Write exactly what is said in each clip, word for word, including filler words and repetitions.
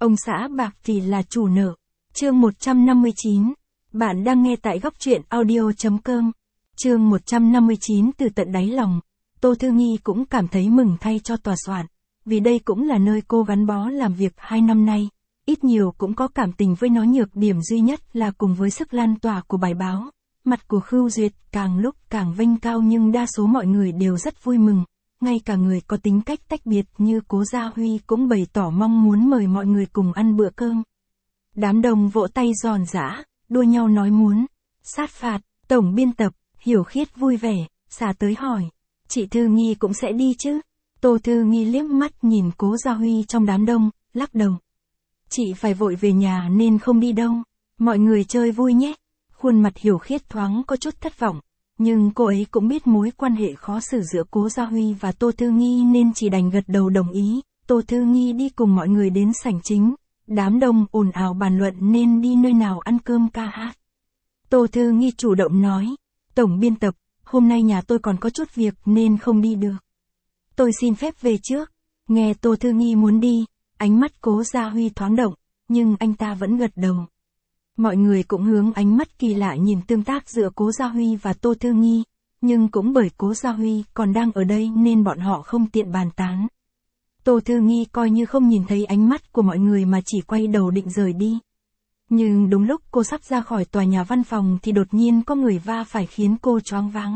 Ông xã bạc thì là chủ nợ. Chương một trăm năm mươi chín. Bạn đang nghe tại góc truyện audio.com. Chương một trăm năm mươi chín. Từ tận đáy lòng, Tô Thư Nghi cũng cảm thấy mừng thay cho tòa soạn, vì đây cũng là nơi cô gắn bó làm việc hai năm nay, ít nhiều cũng có cảm tình với nó. Nhược điểm duy nhất là cùng với sức lan tỏa của bài báo, mặt của Khưu Duyệt càng lúc càng vênh cao, nhưng đa số mọi người đều rất vui mừng. Ngay cả người có tính cách tách biệt như Cố Gia Huy cũng bày tỏ mong muốn mời mọi người cùng ăn bữa cơm. Đám đông vỗ tay giòn giã, đua nhau nói muốn sát phạt. Tổng biên tập Hiểu Khiết vui vẻ xả tới hỏi, chị Thư Nghi cũng sẽ đi chứ? Tô Thư Nghi liếc mắt nhìn Cố Gia Huy trong đám đông, lắc đầu. Chị phải vội về nhà nên không đi đâu. Mọi người chơi vui nhé. Khuôn mặt Hiểu Khiết thoáng có chút thất vọng, nhưng cô ấy cũng biết mối quan hệ khó xử giữa Cố Gia Huy và Tô Thư Nghi nên chỉ đành gật đầu đồng ý. Tô Thư Nghi đi cùng mọi người đến sảnh chính. Đám đông ồn ào bàn luận nên đi nơi nào ăn cơm ca hát. Tô Thư Nghi chủ động nói, tổng biên tập, hôm nay nhà tôi còn có chút việc nên không đi được. Tôi xin phép về trước. Nghe Tô Thư Nghi muốn đi, ánh mắt Cố Gia Huy thoáng động, nhưng anh ta vẫn gật đầu. Mọi người cũng hướng ánh mắt kỳ lạ nhìn tương tác giữa Cố Gia Huy và Tô Thư Nghi, nhưng cũng bởi Cố Gia Huy còn đang ở đây nên bọn họ không tiện bàn tán. Tô Thư Nghi coi như không nhìn thấy ánh mắt của mọi người mà chỉ quay đầu định rời đi. Nhưng đúng lúc cô sắp ra khỏi tòa nhà văn phòng thì đột nhiên có người va phải khiến cô choáng váng.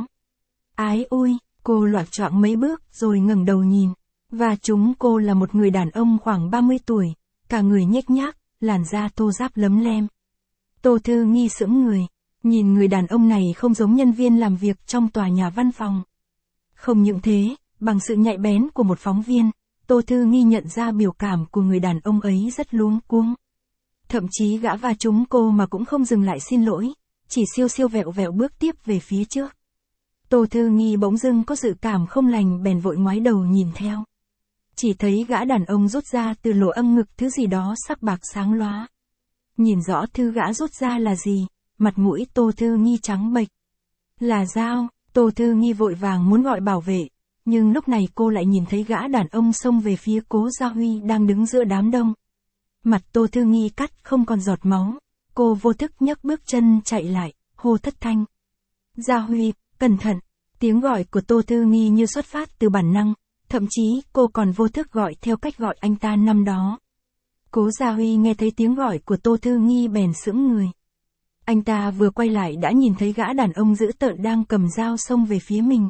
Ái ôi, cô loạng choạng mấy bước rồi ngẩng đầu nhìn, và chúng cô là một người đàn ông khoảng ba mươi tuổi, cả người nhếch nhác, làn da thô ráp lấm lem. Tô Thư Nghi sững người, nhìn người đàn ông này không giống nhân viên làm việc trong tòa nhà văn phòng. Không những thế, bằng sự nhạy bén của một phóng viên, Tô Thư Nghi nhận ra biểu cảm của người đàn ông ấy rất luống cuống. Thậm chí gã va trúng cô mà cũng không dừng lại xin lỗi, chỉ siêu siêu vẹo vẹo bước tiếp về phía trước. Tô Thư Nghi bỗng dưng có dự cảm không lành bèn vội ngoái đầu nhìn theo. Chỉ thấy gã đàn ông rút ra từ lỗ âng ngực thứ gì đó sắc bạc sáng lóa. Nhìn rõ thứ gã rút ra là gì, mặt mũi Tô Thư Nghi trắng bệch. Là dao. Tô Thư Nghi vội vàng muốn gọi bảo vệ, nhưng lúc này cô lại nhìn thấy gã đàn ông xông về phía Cố Gia Huy đang đứng giữa đám đông. Mặt Tô Thư Nghi cắt không còn giọt máu, cô vô thức nhấc bước chân chạy lại, hô thất thanh. Gia Huy, cẩn thận. Tiếng gọi của Tô Thư Nghi như xuất phát từ bản năng, thậm chí cô còn vô thức gọi theo cách gọi anh ta năm đó. Cố Gia Huy nghe thấy tiếng gọi của Tô Thư Nghi bèn sững người. Anh ta vừa quay lại đã nhìn thấy gã đàn ông dữ tợn đang cầm dao xông về phía mình.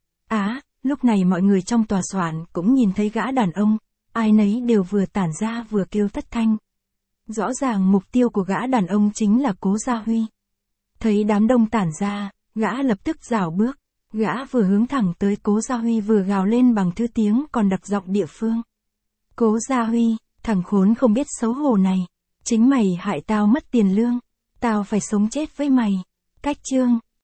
Á, lúc này mọi người trong tòa soạn cũng nhìn thấy gã đàn ông, ai nấy đều vừa tản ra vừa kêu thất thanh. Rõ ràng mục tiêu của gã đàn ông chính là Cố Gia Huy. Thấy đám đông tản ra, gã lập tức rảo bước, gã vừa hướng thẳng tới Cố Gia Huy vừa gào lên bằng thứ tiếng còn đặc giọng địa phương. Cố Gia Huy, thằng khốn không biết xấu hổ này, chính mày hại tao mất tiền lương, tao phải sống chết với mày. Cách chương.